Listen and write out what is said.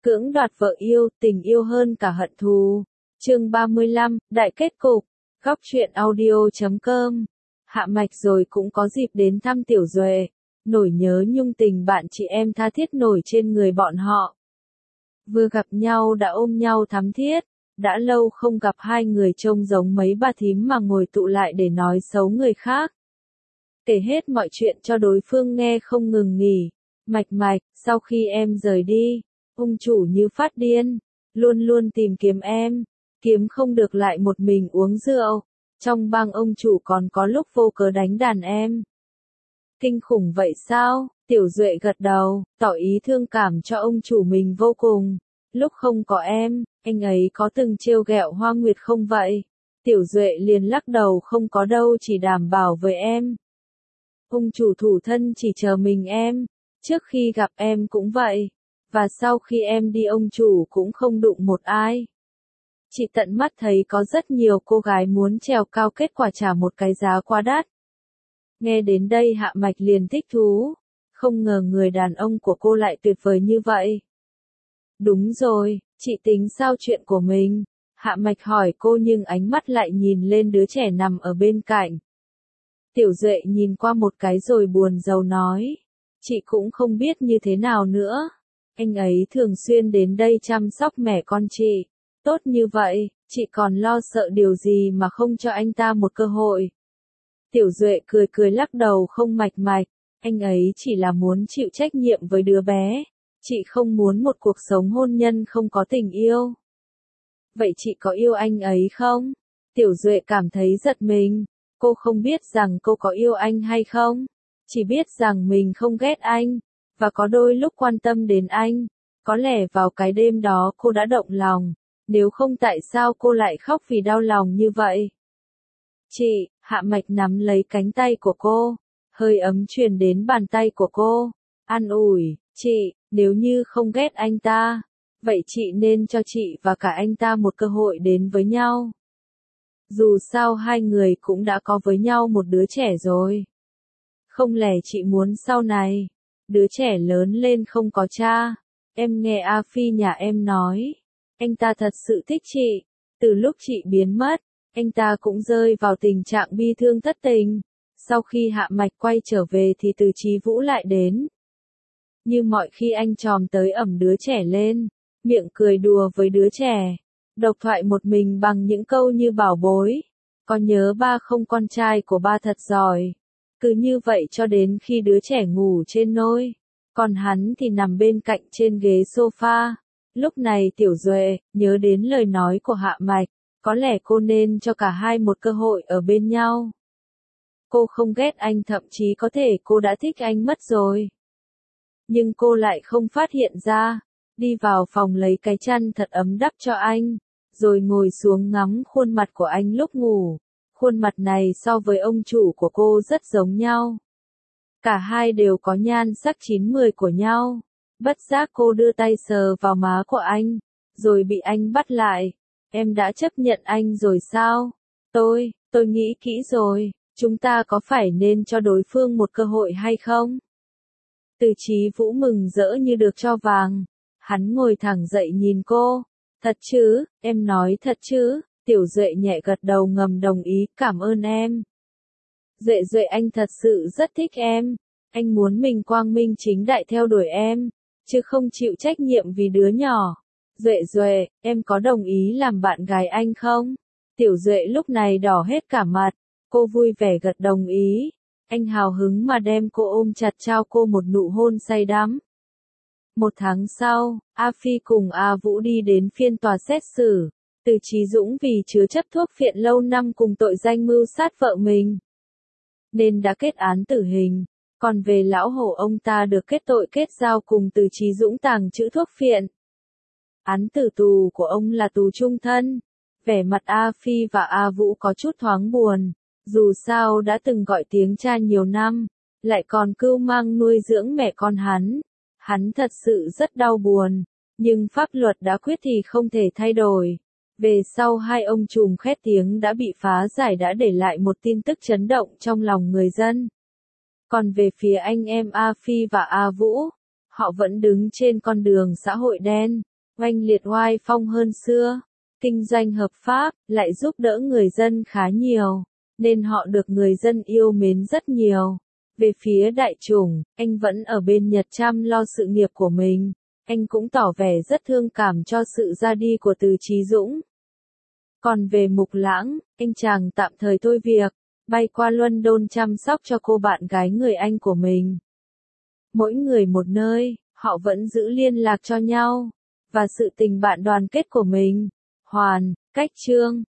Cưỡng đoạt vợ yêu, tình yêu hơn cả hận thù. Chương 35, Đại kết cục. Góc truyện audio.com. Hạ Mạch rồi cũng có dịp đến thăm Tiểu Duệ. Nổi nhớ nhung tình bạn chị em tha thiết nổi trên người bọn họ. Vừa gặp nhau đã ôm nhau thắm thiết. Đã lâu không gặp hai người trông giống mấy bà thím mà ngồi tụ lại để nói xấu người khác. Kể hết mọi chuyện cho đối phương nghe không ngừng nghỉ. Mạch, sau khi em rời đi, ông chủ như phát điên, luôn luôn tìm kiếm em, kiếm không được lại một mình uống rượu. Trong bang ông chủ còn có lúc vô cớ đánh đàn em. Kinh khủng vậy sao? Tiểu Duệ gật đầu, tỏ ý thương cảm cho ông chủ mình vô cùng. Lúc không có em, anh ấy có từng trêu ghẹo Hoa Nguyệt không vậy? Tiểu Duệ liền lắc đầu, không có đâu, chỉ đảm bảo với em. Ông chủ thủ thân chỉ chờ mình em, trước khi gặp em cũng vậy, và sau khi em đi ông chủ cũng không đụng một ai. Chị tận mắt thấy có rất nhiều cô gái muốn trèo cao, kết quả trả một cái giá quá đắt. Nghe đến đây Hạ Mạch liền thích thú, không ngờ người đàn ông của cô lại tuyệt vời như vậy. Đúng rồi, chị tính sao chuyện của mình? Hạ Mạch hỏi cô nhưng ánh mắt lại nhìn lên đứa trẻ nằm ở bên cạnh. Tiểu Duệ nhìn qua một cái rồi buồn rầu nói, chị cũng không biết như thế nào nữa. Anh ấy thường xuyên đến đây chăm sóc mẹ con chị. Tốt như vậy, chị còn lo sợ điều gì mà không cho anh ta một cơ hội. Tiểu Duệ cười lắc đầu, không. Mạch, anh ấy chỉ là muốn chịu trách nhiệm với đứa bé. Chị không muốn một cuộc sống hôn nhân không có tình yêu. Vậy chị có yêu anh ấy không? Tiểu Duệ cảm thấy giật mình. Cô không biết rằng cô có yêu anh hay không. Chỉ biết rằng mình không ghét anh, và có đôi lúc quan tâm đến anh. Có lẽ vào cái đêm đó cô đã động lòng. Nếu không tại sao cô lại khóc vì đau lòng như vậy? Chị, Hạ Mạch nắm lấy cánh tay của cô. Hơi ấm truyền đến bàn tay của cô. An ủi, chị, nếu như không ghét anh ta, vậy chị nên cho chị và cả anh ta một cơ hội đến với nhau. Dù sao hai người cũng đã có với nhau một đứa trẻ rồi. Không lẽ chị muốn sau này, đứa trẻ lớn lên không có cha? Em nghe A Phi nhà em nói, anh ta thật sự thích chị. Từ lúc chị biến mất, anh ta cũng rơi vào tình trạng bi thương thất tình. Sau khi Hạ Mạch quay trở về thì Từ Chí Vũ lại đến. Như mọi khi anh chòm tới ẵm đứa trẻ lên, miệng cười đùa với đứa trẻ. Độc thoại một mình bằng những câu như bảo bối. Có nhớ ba không, con trai của ba thật giỏi. Cứ như vậy cho đến khi đứa trẻ ngủ trên nôi. Còn hắn thì nằm bên cạnh trên ghế sofa. Lúc này Tiểu Duệ nhớ đến lời nói của Hạ Mạch. Có lẽ cô nên cho cả hai một cơ hội ở bên nhau. Cô không ghét anh, thậm chí có thể cô đã thích anh mất rồi. Nhưng cô lại không phát hiện ra. Đi vào phòng lấy cái chăn thật ấm đắp cho anh. Rồi ngồi xuống ngắm khuôn mặt của anh lúc ngủ. Khuôn mặt này so với ông chủ của cô rất giống nhau. Cả hai đều có nhan sắc 9-10 của nhau. Bất giác cô đưa tay sờ vào má của anh. Rồi bị anh bắt lại. Em đã chấp nhận anh rồi sao? Tôi nghĩ kỹ rồi. Chúng ta có phải nên cho đối phương một cơ hội hay không? Từ Chí Vũ mừng rỡ như được cho vàng. Hắn ngồi thẳng dậy nhìn cô. Thật chứ, em nói thật chứ? Tiểu Duệ nhẹ gật đầu ngầm đồng ý, cảm ơn em. Duệ anh thật sự rất thích em. Anh muốn mình quang minh chính đại theo đuổi em, chứ không chịu trách nhiệm vì đứa nhỏ. Duệ, em có đồng ý làm bạn gái anh không? Tiểu Duệ lúc này đỏ hết cả mặt. Cô vui vẻ gật đồng ý. Anh hào hứng mà đem cô ôm chặt, trao cô một nụ hôn say đắm. 1 tháng sau, A Phi cùng A Vũ đi đến phiên tòa xét xử. Từ Chí Dũng vì chứa chấp thuốc phiện lâu năm cùng tội danh mưu sát vợ mình, nên đã kết án tử hình. Còn về lão hổ, ông ta được kết tội kết giao cùng Từ Chí Dũng tàng trữ thuốc phiện. Án tử tù của ông là tù chung thân. Vẻ mặt A Phi và A Vũ có chút thoáng buồn. Dù sao đã từng gọi tiếng cha nhiều năm, lại còn cưu mang nuôi dưỡng mẹ con hắn. Hắn thật sự rất đau buồn. Nhưng pháp luật đã quyết thì không thể thay đổi. Về sau hai ông trùm khét tiếng đã bị phá giải, đã để lại một tin tức chấn động trong lòng người dân. Còn về phía anh em A Phi và A Vũ, họ vẫn đứng trên con đường xã hội đen. oanh liệt oai phong hơn xưa, kinh doanh hợp pháp, lại giúp đỡ người dân khá nhiều, nên họ được người dân yêu mến rất nhiều. Về phía đại chủng, anh vẫn ở bên Nhật chăm lo sự nghiệp của mình. Anh cũng tỏ vẻ rất thương cảm cho sự ra đi của Từ Chí Dũng. Còn về Mục Lãng, anh chàng tạm thời thôi việc, bay qua London chăm sóc cho cô bạn gái người Anh của mình. Mỗi người một nơi, họ vẫn giữ liên lạc cho nhau, và sự tình bạn đoàn kết của mình. Hoàn, Cách Chương